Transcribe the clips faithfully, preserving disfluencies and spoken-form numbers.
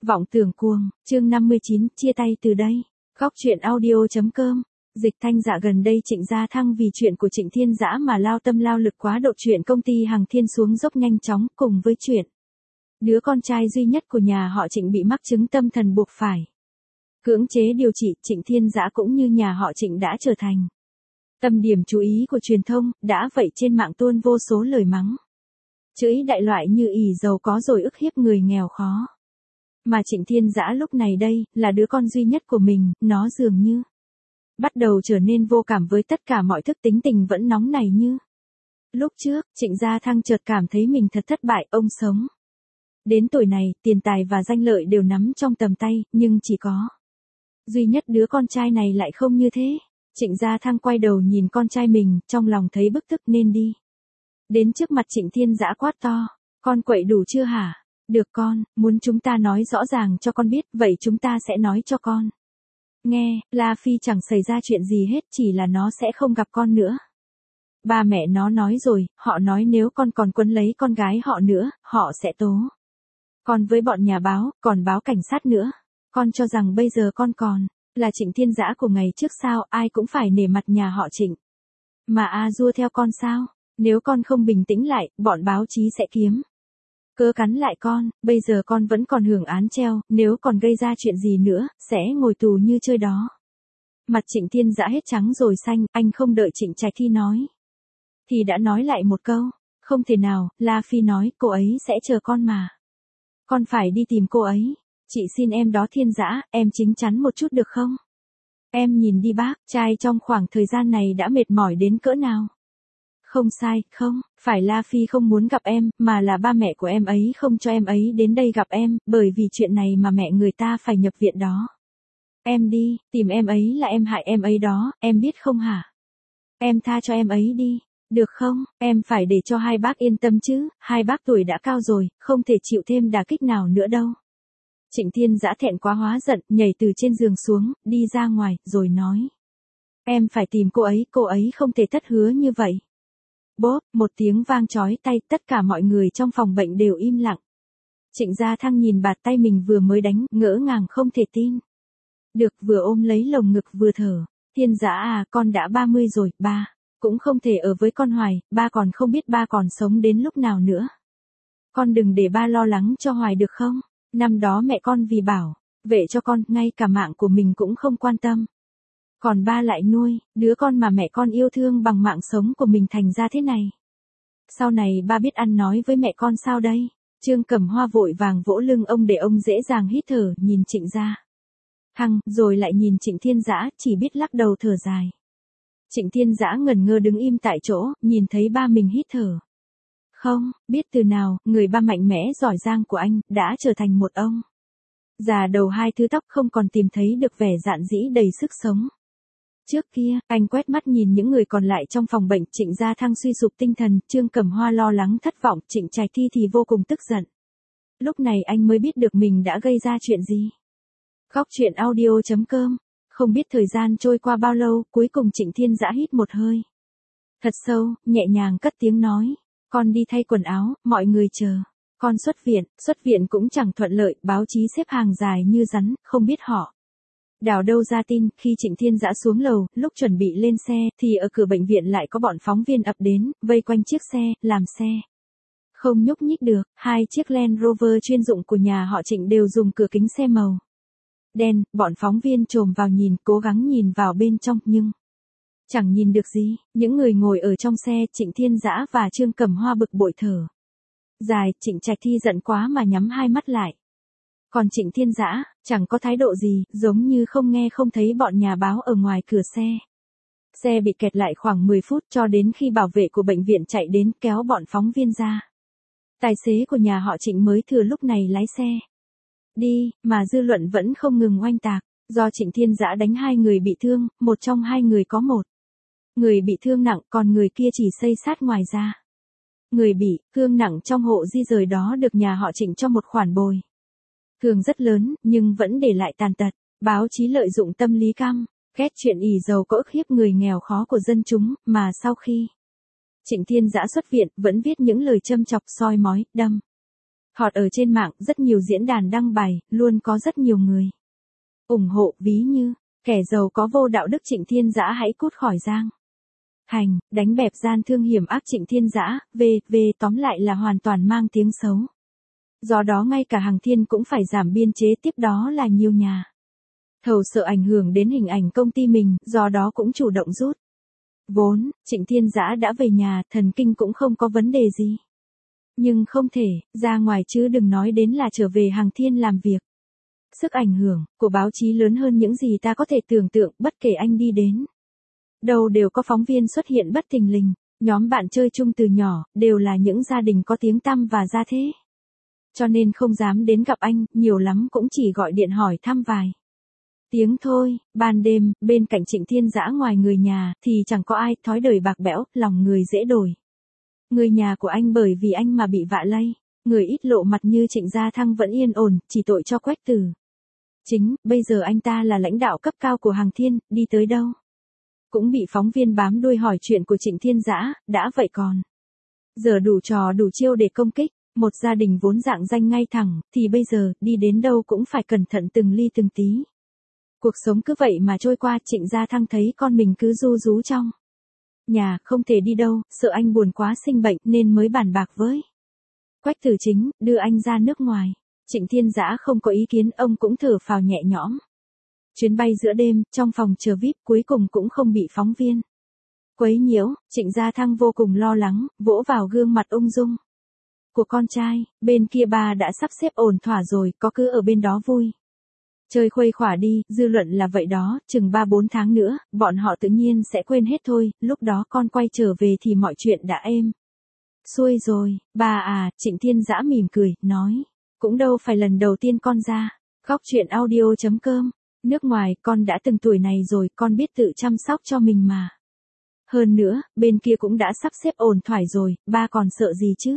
Vọng tưởng cuồng, chương năm mươi chín, chia tay từ đây. Góc truyện audio.com. Dịch Thanh Dạ gần đây Trịnh Gia Thăng vì chuyện của Trịnh Thiên Dã mà lao tâm lao lực quá độ, chuyện công ty Hằng Thiên xuống dốc nhanh chóng, cùng với chuyện đứa con trai duy nhất của nhà họ Trịnh bị mắc chứng tâm thần buộc phải cưỡng chế điều trị, Trịnh Thiên Dã cũng như nhà họ Trịnh đã trở thành tâm điểm chú ý của truyền thông, đã vậy trên mạng tuôn vô số lời mắng chửi đại loại như ỷ giàu có rồi ức hiếp người nghèo khó. Mà Trịnh Thiên Dã lúc này đây, là đứa con duy nhất của mình, nó dường như bắt đầu trở nên vô cảm với tất cả mọi thức, tính tình vẫn nóng này như lúc trước. Trịnh Gia Thăng chợt cảm thấy mình thật thất bại. Ông sống đến tuổi này, tiền tài và danh lợi đều nắm trong tầm tay, nhưng chỉ có duy nhất đứa con trai này lại không như thế. Trịnh Gia Thăng quay đầu nhìn con trai mình, trong lòng thấy bức tức nên đi đến trước mặt Trịnh Thiên Dã quát to: "Con quậy đủ chưa hả? Được con, muốn chúng ta nói rõ ràng cho con biết, vậy chúng ta sẽ nói cho con nghe, La Phi chẳng xảy ra chuyện gì hết, chỉ là nó sẽ không gặp con nữa. Ba mẹ nó nói rồi, họ nói nếu con còn quấn lấy con gái họ nữa, họ sẽ tố con với bọn nhà báo, còn báo cảnh sát nữa. Con cho rằng bây giờ con còn là Trịnh Thiên Dã của ngày trước sao, ai cũng phải nể mặt nhà họ Trịnh mà a dua theo con sao? Nếu con không bình tĩnh lại, bọn báo chí sẽ kiếm cớ cắn lại con, bây giờ con vẫn còn hưởng án treo, nếu còn gây ra chuyện gì nữa, sẽ ngồi tù như chơi đó." Mặt Trịnh Thiên Dã hết trắng rồi xanh, anh không đợi Trịnh Trạch Thi nói thì đã nói lại một câu: "Không thể nào, La Phi nói, cô ấy sẽ chờ con mà. Con phải đi tìm cô ấy. Chị xin em đó Thiên Dã, em chính chắn một chút được không? Em nhìn đi bác, trai trong khoảng thời gian này đã mệt mỏi đến cỡ nào. Không sai, không, phải La Phi không muốn gặp em, mà là ba mẹ của em ấy không cho em ấy đến đây gặp em, bởi vì chuyện này mà mẹ người ta phải nhập viện đó. Em đi, tìm em ấy là em hại em ấy đó, em biết không hả? Em tha cho em ấy đi, được không? Em phải để cho hai bác yên tâm chứ, hai bác tuổi đã cao rồi, không thể chịu thêm đả kích nào nữa đâu." Trịnh Thiên Dã thẹn quá hóa giận, nhảy từ trên giường xuống, đi ra ngoài, rồi nói: "Em phải tìm cô ấy, cô ấy không thể thất hứa như vậy." Bốp, một tiếng vang chói tai, tất cả mọi người trong phòng bệnh đều im lặng. Trịnh Gia Thăng nhìn bạt tay mình vừa mới đánh, ngỡ ngàng không thể tin được, vừa ôm lấy lồng ngực vừa thở: "Thiên Dã à, con đã ba mươi rồi, ba cũng không thể ở với con hoài, ba còn không biết ba còn sống đến lúc nào nữa. Con đừng để ba lo lắng cho hoài được không? Năm đó mẹ con vì bảo vệ cho con, ngay cả mạng của mình cũng không quan tâm. Còn ba lại nuôi đứa con mà mẹ con yêu thương bằng mạng sống của mình thành ra thế này. Sau này ba biết ăn nói với mẹ con sao đây?" Trương Cẩm Hoa vội vàng vỗ lưng ông để ông dễ dàng hít thở, nhìn Trịnh Gia Thăng, rồi lại nhìn Trịnh Thiên Dã, chỉ biết lắc đầu thở dài. Trịnh Thiên Dã ngẩn ngơ đứng im tại chỗ, nhìn thấy ba mình hít thở không biết từ nào, người ba mạnh mẽ giỏi giang của anh đã trở thành một ông già đầu hai thứ tóc, không còn tìm thấy được vẻ dạn dĩ đầy sức sống trước kia. Anh quét mắt nhìn những người còn lại trong phòng bệnh. Trịnh Gia Thăng suy sụp tinh thần, Trương Cẩm Hoa lo lắng thất vọng, Trịnh Trạch Thi thì vô cùng tức giận. Lúc này anh mới biết được mình đã gây ra chuyện gì. Góc truyện audio.com. Không biết thời gian trôi qua bao lâu, cuối cùng Trịnh Thiên Dã hít một hơi thật sâu, nhẹ nhàng cất tiếng nói: "Con đi thay quần áo, mọi người chờ con xuất viện." Xuất viện cũng chẳng thuận lợi, báo chí xếp hàng dài như rắn, không biết họ đào đâu ra tin. Khi Trịnh Thiên Dã xuống lầu, lúc chuẩn bị lên xe, thì ở cửa bệnh viện lại có bọn phóng viên ập đến, vây quanh chiếc xe, làm xe không nhúc nhích được. Hai chiếc Land Rover chuyên dụng của nhà họ Trịnh đều dùng cửa kính xe màu đen, bọn phóng viên chồm vào nhìn, cố gắng nhìn vào bên trong, nhưng chẳng nhìn được gì. Những người ngồi ở trong xe, Trịnh Thiên Dã và Trương Cẩm Hoa bực bội thở dài. Trịnh Trạch Thi giận quá mà nhắm hai mắt lại. Còn Trịnh Thiên Dã chẳng có thái độ gì, giống như không nghe không thấy bọn nhà báo ở ngoài cửa xe. Xe bị kẹt lại khoảng mười phút, cho đến khi bảo vệ của bệnh viện chạy đến kéo bọn phóng viên ra. Tài xế của nhà họ Trịnh mới thừa lúc này lái xe đi, mà dư luận vẫn không ngừng oanh tạc. Do Trịnh Thiên Dã đánh hai người bị thương, một trong hai người có một người bị thương nặng, còn người kia chỉ xây sát ngoài ra. Người bị thương nặng trong hộ di rời đó được nhà họ Trịnh cho một khoản bồi thường rất lớn, nhưng vẫn để lại tàn tật. Báo chí lợi dụng tâm lý căm ghét chuyện ỷ giàu có ức hiếp người nghèo khó của dân chúng, mà sau khi Trịnh Thiên Dã xuất viện, vẫn viết những lời châm chọc, soi mói, đâm Hot ở trên mạng, rất nhiều diễn đàn đăng bài, luôn có rất nhiều người ủng hộ, ví như, kẻ giàu có vô đạo đức Trịnh Thiên Dã hãy cút khỏi Giang Thành, đánh bẹp gian thương hiểm ác Trịnh Thiên Dã, về, về tóm lại là hoàn toàn mang tiếng xấu. Do đó ngay cả Hằng Thiên cũng phải giảm biên chế, tiếp đó là nhiều nhà thầu sợ ảnh hưởng đến hình ảnh công ty mình, do đó cũng chủ động rút vốn. Trịnh Thiên Dã đã về nhà, thần kinh cũng không có vấn đề gì. Nhưng không thể ra ngoài, chứ đừng nói đến là trở về Hằng Thiên làm việc. Sức ảnh hưởng của báo chí lớn hơn những gì ta có thể tưởng tượng, bất kể anh đi đến đâu đều có phóng viên xuất hiện bất thình lình. Nhóm bạn chơi chung từ nhỏ, đều là những gia đình có tiếng tăm và gia thế. Cho nên không dám đến gặp anh, nhiều lắm cũng chỉ gọi điện hỏi thăm vài tiếng thôi. Ban đêm, bên cạnh Trịnh Thiên Dã ngoài người nhà, thì chẳng có ai, thói đời bạc bẽo, lòng người dễ đổi. Người nhà của anh bởi vì anh mà bị vạ lây. Người ít lộ mặt như Trịnh Gia Thăng vẫn yên ổn, chỉ tội cho Quách Tử Chính. Bây giờ anh ta là lãnh đạo cấp cao của Hằng Thiên, đi tới đâu cũng bị phóng viên bám đuôi hỏi chuyện của Trịnh Thiên Dã. Đã vậy còn giờ đủ trò đủ chiêu để công kích một gia đình vốn dạng danh ngay thẳng, thì bây giờ đi đến đâu cũng phải cẩn thận từng ly từng tí. Cuộc sống cứ vậy mà trôi qua. Trịnh Gia Thăng thấy con mình cứ ru rú trong nhà, không thể đi đâu, sợ anh buồn quá sinh bệnh, nên mới bàn bạc với Quách Tử Chính, đưa anh ra nước ngoài. Trịnh Thiên Dã không có ý kiến, ông cũng thở phào nhẹ nhõm. Chuyến bay giữa đêm, trong phòng chờ vi ai pi, cuối cùng cũng không bị phóng viên quấy nhiễu. Trịnh Gia Thăng vô cùng lo lắng, vỗ vào gương mặt ung dung của con trai. Bên kia ba đã sắp xếp ổn thỏa rồi, có cứ ở bên đó vui chơi khuây khỏa đi, dư luận là vậy đó, chừng ba bốn tháng nữa, bọn họ tự nhiên sẽ quên hết thôi, lúc đó con quay trở về thì mọi chuyện đã êm xuôi rồi. Ba à, Trịnh Thiên Dã mỉm cười, nói, cũng đâu phải lần đầu tiên con ra. Góc truyện audio chấm com, nước ngoài, con đã từng tuổi này rồi, con biết tự chăm sóc cho mình mà. Hơn nữa, bên kia cũng đã sắp xếp ổn thỏa rồi, ba còn sợ gì chứ?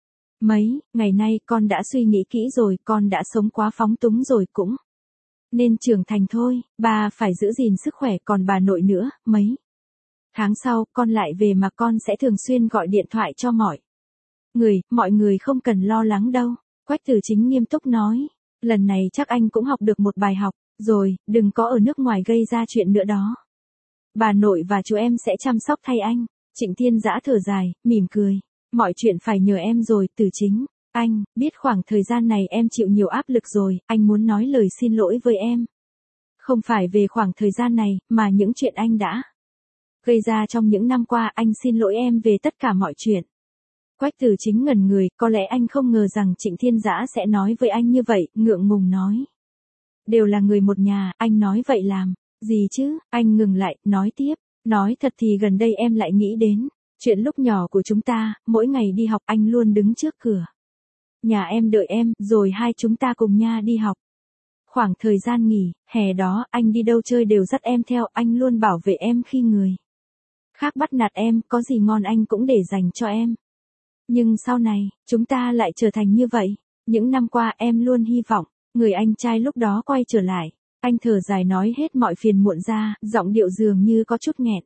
Mấy ngày nay con đã suy nghĩ kỹ rồi, con đã sống quá phóng túng rồi, cũng nên trưởng thành thôi. Ba phải giữ gìn sức khỏe, còn bà nội nữa. Mấy tháng sau, con lại về mà con sẽ thường xuyên gọi điện thoại cho mọi người, mọi người không cần lo lắng đâu. Quách Tử Chính nghiêm túc nói, lần này chắc anh cũng học được một bài học rồi, đừng có ở nước ngoài gây ra chuyện nữa đó. Bà nội và chú em sẽ chăm sóc thay anh. Trịnh Thiên Dã thở dài, mỉm cười, mọi chuyện phải nhờ em rồi. Tử Chính, anh biết khoảng thời gian này em chịu nhiều áp lực rồi, anh muốn nói lời xin lỗi với em. Không phải về khoảng thời gian này, mà những chuyện anh đã gây ra trong những năm qua. Anh xin lỗi em về tất cả mọi chuyện. Quách Tử Chính ngẩn người, có lẽ anh không ngờ rằng Trịnh Thiên Dã sẽ nói với anh như vậy, ngượng ngùng nói, đều là người một nhà, anh nói vậy làm gì chứ? Anh ngừng lại, nói tiếp, nói thật thì gần đây em lại nghĩ đến chuyện lúc nhỏ của chúng ta, mỗi ngày đi học anh luôn đứng trước cửa nhà em đợi em, rồi hai chúng ta cùng nha đi học. Khoảng thời gian nghỉ hè đó, anh đi đâu chơi đều dắt em theo, anh luôn bảo vệ em khi người khác bắt nạt em, có gì ngon anh cũng để dành cho em. Nhưng sau này, chúng ta lại trở thành như vậy. Những năm qua em luôn hy vọng người anh trai lúc đó quay trở lại. Anh thở dài nói hết mọi phiền muộn ra, giọng điệu dường như có chút nghẹn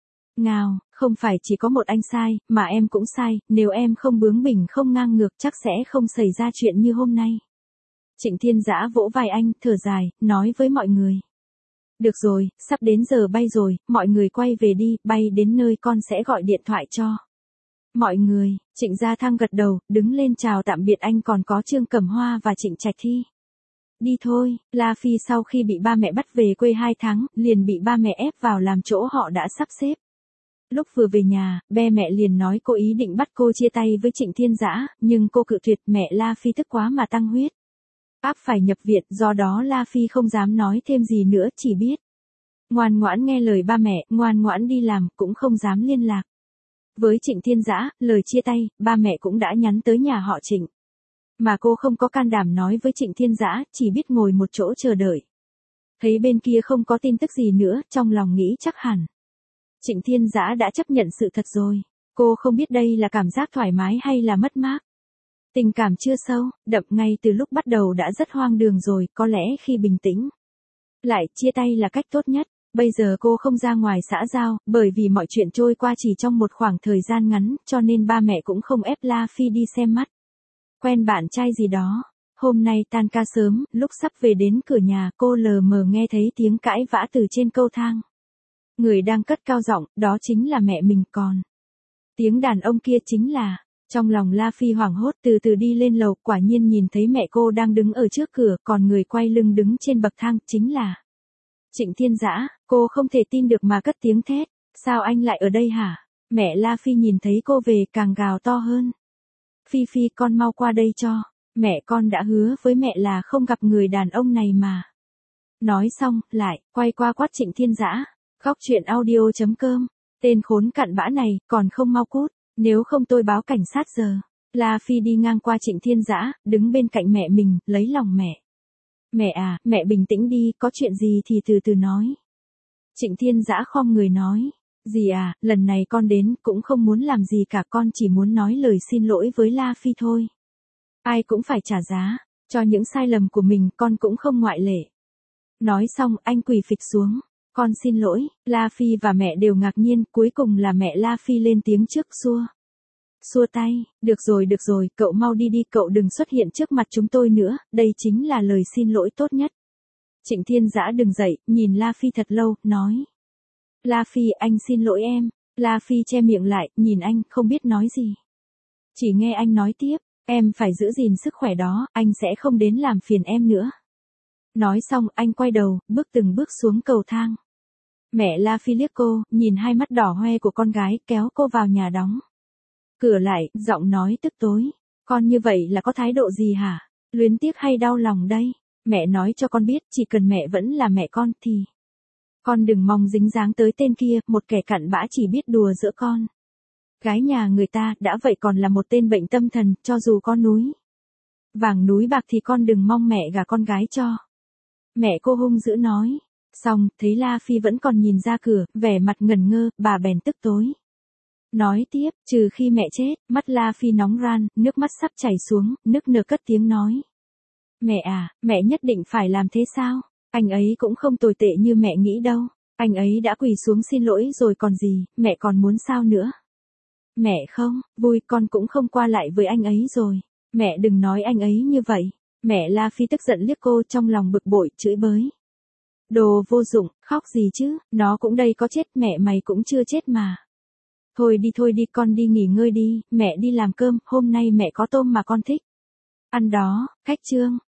ngào. Không phải chỉ có một anh sai, mà em cũng sai. Nếu em không bướng bỉnh không ngang ngược, chắc sẽ không xảy ra chuyện như hôm nay. Trịnh Thiên Dã vỗ vai anh, thở dài, nói với mọi người, được rồi, sắp đến giờ bay rồi, mọi người quay về đi. Bay đến nơi con sẽ gọi điện thoại cho mọi người. Trịnh Gia Thăng gật đầu, đứng lên chào tạm biệt anh, còn có Trương Cẩm Hoa và Trịnh Trạch Thi. Đi thôi. La Phi sau khi bị ba mẹ bắt về quê hai tháng, liền bị ba mẹ ép vào làm chỗ họ đã sắp xếp. Lúc vừa về nhà, ba mẹ liền nói cô ý định bắt cô chia tay với Trịnh Thiên Dã, nhưng cô cự tuyệt. Mẹ La Phi tức quá mà tăng huyết áp phải nhập viện, do đó La Phi không dám nói thêm gì nữa, chỉ biết ngoan ngoãn nghe lời ba mẹ, ngoan ngoãn đi làm, cũng không dám liên lạc với Trịnh Thiên Dã. Lời chia tay, ba mẹ cũng đã nhắn tới nhà họ Trịnh, mà cô không có can đảm nói với Trịnh Thiên Dã, chỉ biết ngồi một chỗ chờ đợi. Thấy bên kia không có tin tức gì nữa, trong lòng nghĩ chắc hẳn Trịnh Thiên Dã đã chấp nhận sự thật rồi. Cô không biết đây là cảm giác thoải mái hay là mất mát. Tình cảm chưa sâu, đậm ngay từ lúc bắt đầu đã rất hoang đường rồi, có lẽ khi bình tĩnh lại chia tay là cách tốt nhất. Bây giờ cô không ra ngoài xã giao, bởi vì mọi chuyện trôi qua chỉ trong một khoảng thời gian ngắn, cho nên ba mẹ cũng không ép La Phi đi xem mắt Quen bạn trai gì đó. Hôm nay tan ca sớm, lúc sắp về đến cửa nhà, cô lờ mờ nghe thấy tiếng cãi vã từ trên cầu thang. Người đang cất cao giọng, đó chính là mẹ mình còn. Tiếng đàn ông kia chính là, trong lòng La Phi hoảng hốt từ từ đi lên lầu, quả nhiên nhìn thấy mẹ cô đang đứng ở trước cửa, còn người quay lưng đứng trên bậc thang, chính là Trịnh Thiên Dã. Cô không thể tin được mà cất tiếng thét, sao anh lại ở đây hả? Mẹ La Phi nhìn thấy cô về càng gào to hơn. Phi Phi con mau qua đây cho, mẹ con đã hứa với mẹ là không gặp người đàn ông này mà. Nói xong, lại, quay qua quát Trịnh Thiên Dã. Góc truyện audio chấm com, tên khốn cặn bã này, còn không mau cút, nếu không tôi báo cảnh sát giờ. La Phi đi ngang qua Trịnh Thiên Dã, đứng bên cạnh mẹ mình, lấy lòng mẹ. Mẹ à, mẹ bình tĩnh đi, có chuyện gì thì từ từ nói. Trịnh Thiên Dã khom người nói. Dì à, lần này con đến cũng không muốn làm gì cả, con chỉ muốn nói lời xin lỗi với La Phi thôi. Ai cũng phải trả giá, cho những sai lầm của mình, con cũng không ngoại lệ. Nói xong, anh quỳ phịch xuống. Con xin lỗi. La Phi và mẹ đều ngạc nhiên, cuối cùng là mẹ La Phi lên tiếng trước xua. Xua tay, được rồi được rồi, cậu mau đi đi, cậu đừng xuất hiện trước mặt chúng tôi nữa, đây chính là lời xin lỗi tốt nhất. Trịnh Thiên Dã đứng dậy, nhìn La Phi thật lâu, nói. La Phi, anh xin lỗi em. La Phi che miệng lại, nhìn anh, không biết nói gì. Chỉ nghe anh nói tiếp, em phải giữ gìn sức khỏe đó, anh sẽ không đến làm phiền em nữa. Nói xong, anh quay đầu, bước từng bước xuống cầu thang. Mẹ La Phi liếc cô, nhìn hai mắt đỏ hoe của con gái, kéo cô vào nhà đóng cửa lại, giọng nói tức tối. Con như vậy là có thái độ gì hả? Luyến tiếc hay đau lòng đây? Mẹ nói cho con biết, chỉ cần mẹ vẫn là mẹ con thì con đừng mong dính dáng tới tên kia, một kẻ cặn bã chỉ biết đùa giữa con gái nhà người ta, đã vậy còn là một tên bệnh tâm thần, cho dù có núi vàng núi bạc thì con đừng mong mẹ gả con gái cho. Mẹ cô hung dữ nói. Xong, thấy La Phi vẫn còn nhìn ra cửa, vẻ mặt ngẩn ngơ, bà bèn tức tối. Nói tiếp, trừ khi mẹ chết, mắt La Phi nóng ran, nước mắt sắp chảy xuống, nức nở cất tiếng nói. Mẹ à, mẹ nhất định phải làm thế sao? Anh ấy cũng không tồi tệ như mẹ nghĩ đâu. Anh ấy đã quỳ xuống xin lỗi rồi còn gì, mẹ còn muốn sao nữa? Mẹ không, vui, con cũng không qua lại với anh ấy rồi. Mẹ đừng nói anh ấy như vậy. Mẹ La Phi tức giận liếc cô, trong lòng bực bội, chửi bới. Đồ vô dụng, khóc gì chứ, nó cũng đây có chết, mẹ mày cũng chưa chết mà. Thôi đi thôi đi, con đi nghỉ ngơi đi, mẹ đi làm cơm, hôm nay mẹ có tôm mà con thích ăn đó. Khách trương.